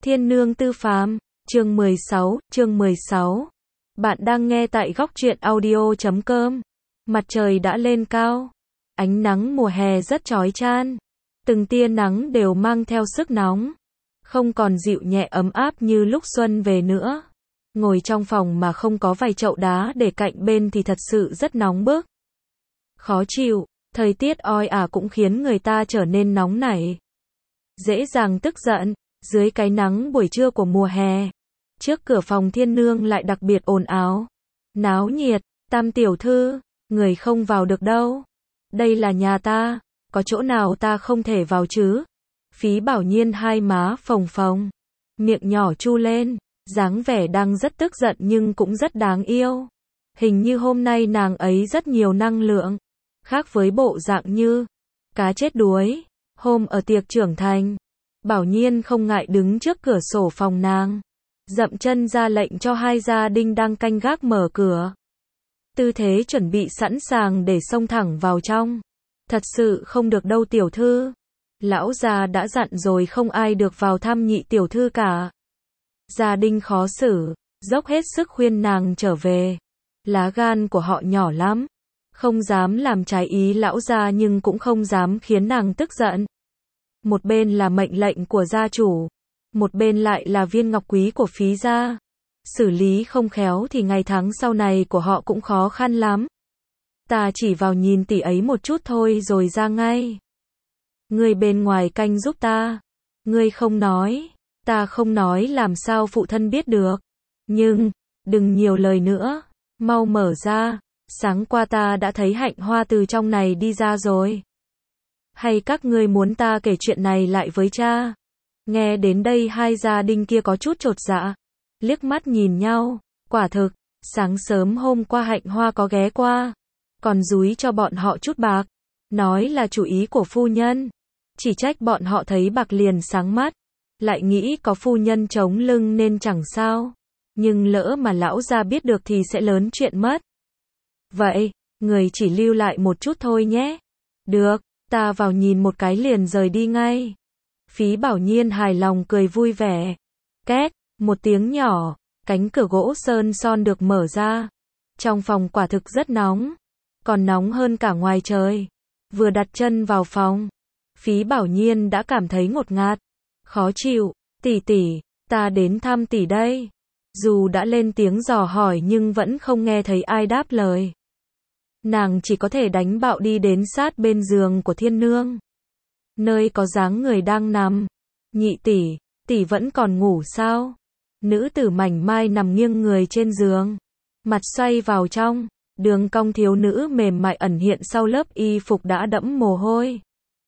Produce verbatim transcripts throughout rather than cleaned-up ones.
Thiên Nương Tư Phàm, chương mười sáu, chương mười sáu. Bạn đang nghe tại góc truyện audio chấm com. Mặt trời đã lên cao. Ánh nắng mùa hè rất chói chang. Từng tia nắng đều mang theo sức nóng. Không còn dịu nhẹ ấm áp như lúc xuân về nữa. Ngồi trong phòng mà không có vài chậu đá để cạnh bên thì thật sự rất nóng bức. Khó chịu, thời tiết oi ả cũng khiến người ta trở nên nóng nảy. Dễ dàng tức giận, dưới cái nắng buổi trưa của mùa hè. Trước cửa phòng Thiên Nương lại đặc biệt ồn ào. Náo nhiệt, Tam tiểu thư, người không vào được đâu. Đây là nhà ta, có chỗ nào ta không thể vào chứ? Phí Bảo Nhiên hai má phồng phồng, miệng nhỏ chu lên, dáng vẻ đang rất tức giận nhưng cũng rất đáng yêu. Hình như hôm nay nàng ấy rất nhiều năng lượng, khác với bộ dạng như cá chết đuối. Hôm ở tiệc trưởng thành, Bảo Nhiên không ngại đứng trước cửa sổ phòng nàng, dậm chân ra lệnh cho hai gia đình đang canh gác mở cửa. Tư thế chuẩn bị sẵn sàng để xông thẳng vào trong. Thật sự không được đâu tiểu thư. Lão già đã dặn rồi không ai được vào thăm nhị tiểu thư cả. Gia đình khó xử, dốc hết sức khuyên nàng trở về. Lá gan của họ nhỏ lắm, không dám làm trái ý lão gia nhưng cũng không dám khiến nàng tức giận. Một bên là mệnh lệnh của gia chủ, một bên lại là viên ngọc quý của Phí gia. Xử lý không khéo thì ngày tháng sau này của họ cũng khó khăn lắm. Ta chỉ vào nhìn tỷ ấy một chút thôi rồi ra ngay. Ngươi bên ngoài canh giúp ta. Ngươi không nói, ta không nói làm sao phụ thân biết được. Nhưng, đừng nhiều lời nữa, mau mở ra. Sáng qua ta đã thấy Hạnh Hoa từ trong này đi ra rồi. Hay các ngươi muốn ta kể chuyện này lại với cha? Nghe đến đây hai gia đình kia có chút chột dạ, liếc mắt nhìn nhau. Quả thực, sáng sớm hôm qua Hạnh Hoa có ghé qua, còn dúi cho bọn họ chút bạc, nói là chủ ý của phu nhân. Chỉ trách bọn họ thấy bạc liền sáng mắt, lại nghĩ có phu nhân chống lưng nên chẳng sao. Nhưng lỡ mà lão gia biết được thì sẽ lớn chuyện mất. Vậy, người chỉ lưu lại một chút thôi nhé. Được, ta vào nhìn một cái liền rời đi ngay. Phí Bảo Nhiên hài lòng cười vui vẻ. Két, một tiếng nhỏ, cánh cửa gỗ sơn son được mở ra. Trong phòng quả thực rất nóng, còn nóng hơn cả ngoài trời. Vừa đặt chân vào phòng, Phí Bảo Nhiên đã cảm thấy ngột ngạt, khó chịu. Tỷ tỷ, ta đến thăm tỷ đây. Dù đã lên tiếng dò hỏi nhưng vẫn không nghe thấy ai đáp lời. Nàng chỉ có thể đánh bạo đi đến sát bên giường của Thiên Nương, nơi có dáng người đang nằm. Nhị tỷ, tỷ vẫn còn ngủ sao? Nữ tử mảnh mai nằm nghiêng người trên giường, mặt xoay vào trong, đường cong thiếu nữ mềm mại ẩn hiện sau lớp y phục đã đẫm mồ hôi.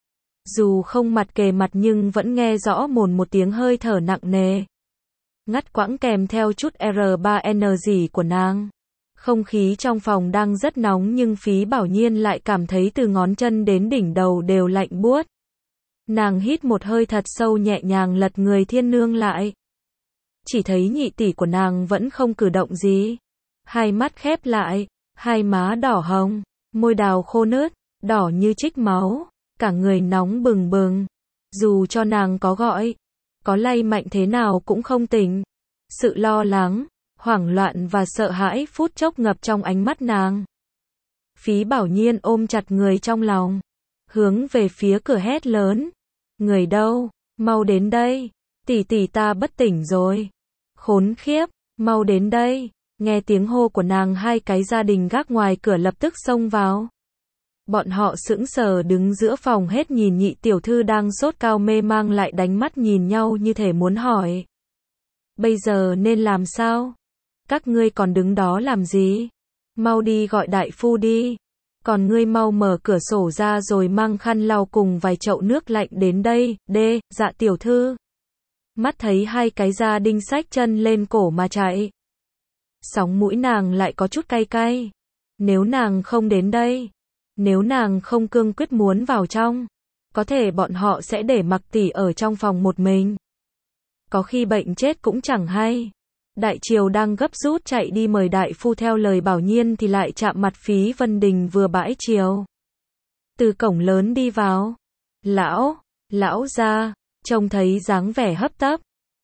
Dù không mặt kề mặt nhưng vẫn nghe rõ mồn một tiếng hơi thở nặng nề, ngắt quãng kèm theo chút R ba N gì của nàng. Không khí trong phòng đang rất nóng nhưng Phí Bảo Nhiên lại cảm thấy từ ngón chân đến đỉnh đầu đều lạnh buốt. Nàng hít một hơi thật sâu nhẹ nhàng lật người Thiên Nương lại. Chỉ thấy nhị tỷ của nàng vẫn không cử động gì. Hai mắt khép lại, hai má đỏ hồng, môi đào khô nứt, đỏ như trích máu, cả người nóng bừng bừng. Dù cho nàng có gọi, có lay mạnh thế nào cũng không tỉnh. Sự lo lắng, hoảng loạn và sợ hãi phút chốc ngập trong ánh mắt nàng. Phí Bảo Nhiên ôm chặt người trong lòng, hướng về phía cửa hét lớn. Người đâu? Mau đến đây. Tỷ tỷ ta bất tỉnh rồi. Khốn khiếp, mau đến đây. Nghe tiếng hô của nàng hai cái gia đình gác ngoài cửa lập tức xông vào. Bọn họ sững sờ đứng giữa phòng hết nhìn nhị tiểu thư đang sốt cao mê mang lại đánh mắt nhìn nhau như thể muốn hỏi. Bây giờ nên làm sao? Các ngươi còn đứng đó làm gì? Mau đi gọi đại phu đi. Còn ngươi mau mở cửa sổ ra rồi mang khăn lau cùng vài chậu nước lạnh đến đây. Đê, dạ tiểu thư. Mắt thấy hai cái gia đình xách chân lên cổ mà chạy. Sóng mũi nàng lại có chút cay cay. Nếu nàng không đến đây, nếu nàng không cương quyết muốn vào trong, có thể bọn họ sẽ để mặc tỷ ở trong phòng một mình. Có khi bệnh chết cũng chẳng hay. Đại triều đang gấp rút chạy đi mời đại phu theo lời Bảo Nhiên thì lại chạm mặt Phí Vân Đình vừa bãi triều. Từ cổng lớn đi vào. Lão, lão gia, trông thấy dáng vẻ hấp tấp,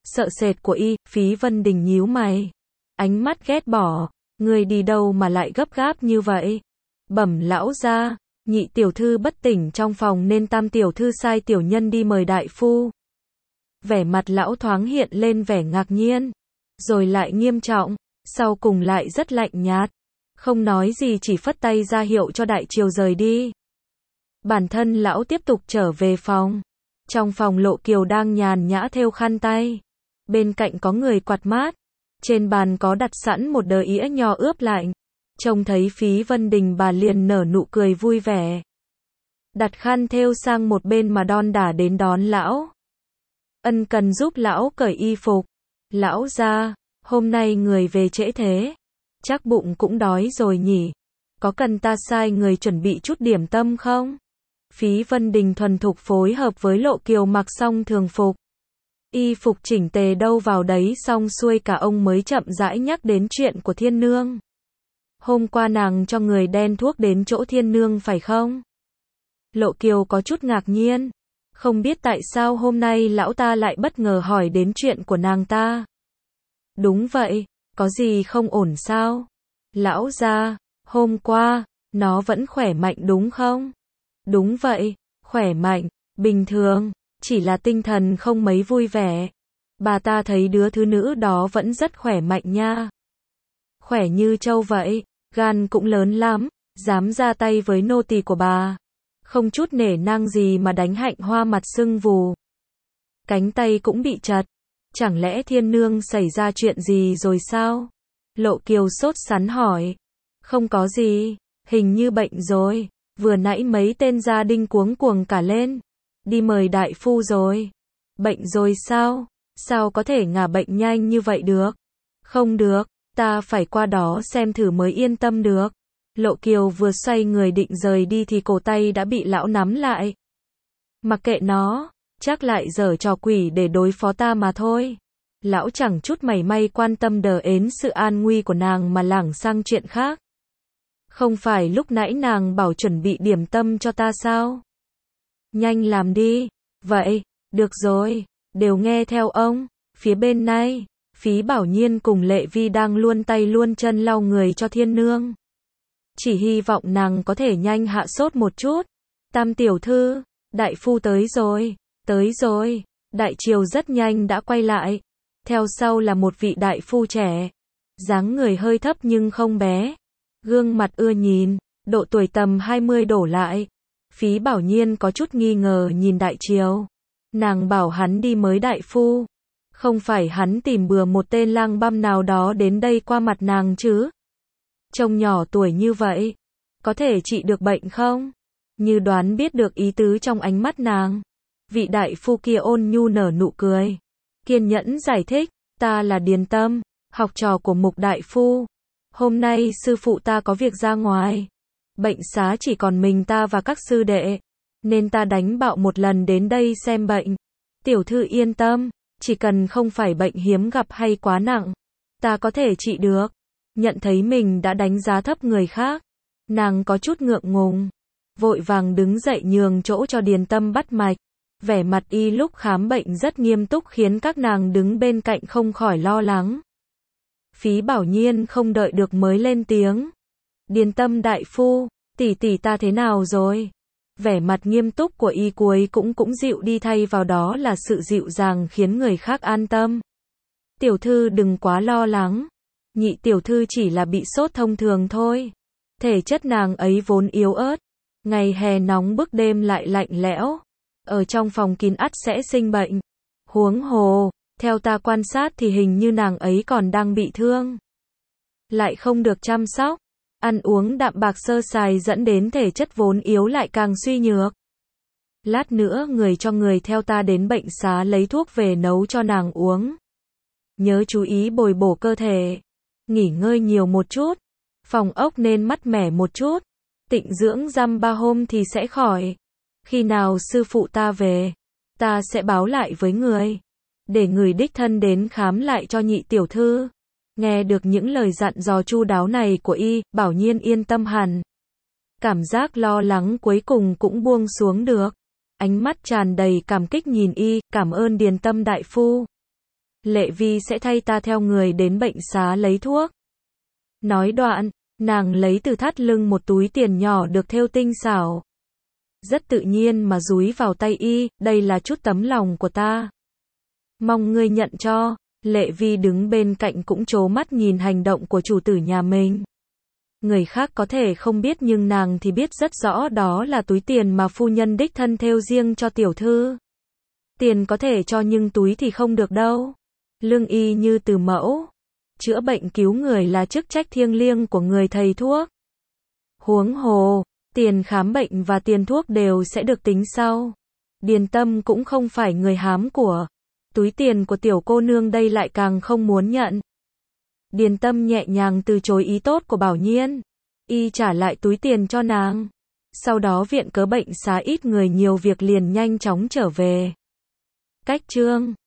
sợ sệt của y, Phí Vân Đình nhíu mày. Ánh mắt ghét bỏ, người đi đâu mà lại gấp gáp như vậy? Bẩm lão gia, nhị tiểu thư bất tỉnh trong phòng nên tam tiểu thư sai tiểu nhân đi mời đại phu. Vẻ mặt lão thoáng hiện lên vẻ ngạc nhiên, rồi lại nghiêm trọng, sau cùng lại rất lạnh nhạt. Không nói gì chỉ phất tay ra hiệu cho đại triều rời đi. Bản thân lão tiếp tục trở về phòng. Trong phòng Lộ Kiều đang nhàn nhã thêu khăn tay. Bên cạnh có người quạt mát. Trên bàn có đặt sẵn một đờ ĩa nho ướp lạnh. Trông thấy Phí Vân Đình bà liền nở nụ cười vui vẻ. Đặt khăn thêu sang một bên mà đon đả đến đón lão. Ân cần giúp lão cởi y phục. Lão gia, hôm nay người về trễ thế. Chắc bụng cũng đói rồi nhỉ. Có cần ta sai người chuẩn bị chút điểm tâm không? Phí Vân Đình thuần thục phối hợp với Lộ Kiều mặc xong thường phục. Y phục chỉnh tề đâu vào đấy xong xuôi cả ông mới chậm rãi nhắc đến chuyện của Thiên Nương. Hôm qua nàng cho người đen thuốc đến chỗ Thiên Nương phải không? Lộ Kiều có chút ngạc nhiên. Không biết tại sao hôm nay lão ta lại bất ngờ hỏi đến chuyện của nàng ta. Đúng vậy, có gì không ổn sao? Lão gia, hôm qua, nó vẫn khỏe mạnh đúng không? Đúng vậy, khỏe mạnh, bình thường, chỉ là tinh thần không mấy vui vẻ. Bà ta thấy đứa thứ nữ đó vẫn rất khỏe mạnh nha. Khỏe như trâu vậy, gan cũng lớn lắm, dám ra tay với nô tỳ của bà. Không chút nể nang gì mà đánh Hạnh Hoa mặt sưng vù. Cánh tay cũng bị chật. Chẳng lẽ Thiên Nương xảy ra chuyện gì rồi sao? Lộ Kiều sốt sắng hỏi. Không có gì, hình như bệnh rồi. Vừa nãy mấy tên gia đình cuống cuồng cả lên. Đi mời đại phu rồi. Bệnh rồi sao? Sao có thể ngả bệnh nhanh như vậy được? Không được, ta phải qua đó xem thử mới yên tâm được. Lộ Kiều vừa xoay người định rời đi thì cổ tay đã bị lão nắm lại. Mặc kệ nó, chắc lại giở trò quỷ để đối phó ta mà thôi. Lão chẳng chút mảy may quan tâm đờ ến sự an nguy của nàng mà lảng sang chuyện khác. Không phải lúc nãy nàng bảo chuẩn bị điểm tâm cho ta sao? Nhanh làm đi. Vậy, được rồi, đều nghe theo ông. Phía bên này, Phí Bảo Nhiên cùng Lệ Vi đang luôn tay luôn chân lau người cho Thiên Nương. Chỉ hy vọng nàng có thể nhanh hạ sốt một chút. Tam tiểu thư, đại phu tới rồi, tới rồi. Đại triều rất nhanh đã quay lại. Theo sau là một vị đại phu trẻ. Dáng người hơi thấp nhưng không bé. Gương mặt ưa nhìn, độ tuổi tầm hai mươi đổ lại. Phí Bảo Nhiên có chút nghi ngờ nhìn đại triều. Nàng bảo hắn đi mới đại phu. Không phải hắn tìm bừa một tên lang băm nào đó đến đây qua mặt nàng chứ? Trông nhỏ tuổi như vậy, có thể trị được bệnh không? Như đoán biết được ý tứ trong ánh mắt nàng. Vị đại phu kia ôn nhu nở nụ cười. Kiên nhẫn giải thích, ta là Điền Tâm, học trò của Mục đại phu. Hôm nay sư phụ ta có việc ra ngoài. Bệnh xá chỉ còn mình ta và các sư đệ. Nên ta đánh bạo một lần đến đây xem bệnh. Tiểu thư yên tâm, chỉ cần không phải bệnh hiếm gặp hay quá nặng, ta có thể trị được. Nhận thấy mình đã đánh giá thấp người khác. Nàng có chút ngượng ngùng. Vội vàng đứng dậy nhường chỗ cho Điền Tâm bắt mạch. Vẻ mặt y lúc khám bệnh rất nghiêm túc khiến các nàng đứng bên cạnh không khỏi lo lắng. Phí Bảo Nhiên không đợi được mới lên tiếng. Điền Tâm đại phu, tỷ tỷ ta thế nào rồi? Vẻ mặt nghiêm túc của y cuối cũng cũng dịu đi thay vào đó là sự dịu dàng khiến người khác an tâm. Tiểu thư đừng quá lo lắng. Nhị tiểu thư chỉ là bị sốt thông thường thôi. Thể chất nàng ấy vốn yếu ớt. Ngày hè nóng bức đêm lại lạnh lẽo. Ở trong phòng kín ắt sẽ sinh bệnh. Huống hồ, theo ta quan sát thì hình như nàng ấy còn đang bị thương. Lại không được chăm sóc. Ăn uống đạm bạc sơ sài dẫn đến thể chất vốn yếu lại càng suy nhược. Lát nữa người cho người theo ta đến bệnh xá lấy thuốc về nấu cho nàng uống. Nhớ chú ý bồi bổ cơ thể. Nghỉ ngơi nhiều một chút. Phòng ốc nên mát mẻ một chút. Tịnh dưỡng dăm ba hôm thì sẽ khỏi. Khi nào sư phụ ta về, ta sẽ báo lại với người. Để người đích thân đến khám lại cho nhị tiểu thư. Nghe được những lời dặn dò chu đáo này của y, Bảo Nhiên yên tâm hẳn. Cảm giác lo lắng cuối cùng cũng buông xuống được. Ánh mắt tràn đầy cảm kích nhìn y, cảm ơn Điền Tâm đại phu. Lệ Vi sẽ thay ta theo người đến bệnh xá lấy thuốc. Nói đoạn, nàng lấy từ thắt lưng một túi tiền nhỏ được thêu tinh xảo. Rất tự nhiên mà dúi vào tay y, đây là chút tấm lòng của ta. Mong ngươi nhận cho. Lệ Vi đứng bên cạnh cũng trố mắt nhìn hành động của chủ tử nhà mình. Người khác có thể không biết nhưng nàng thì biết rất rõ đó là túi tiền mà phu nhân đích thân thêu riêng cho tiểu thư. Tiền có thể cho nhưng túi thì không được đâu. Lương y như từ mẫu. Chữa bệnh cứu người là chức trách thiêng liêng của người thầy thuốc. Huống hồ, tiền khám bệnh và tiền thuốc đều sẽ được tính sau. Điền Tâm cũng không phải người hám của. Túi tiền của tiểu cô nương đây lại càng không muốn nhận. Điền Tâm nhẹ nhàng từ chối ý tốt của Bảo Nhiên. Y trả lại túi tiền cho nàng. Sau đó viện cớ bệnh xá ít người nhiều việc liền nhanh chóng trở về. Cách chương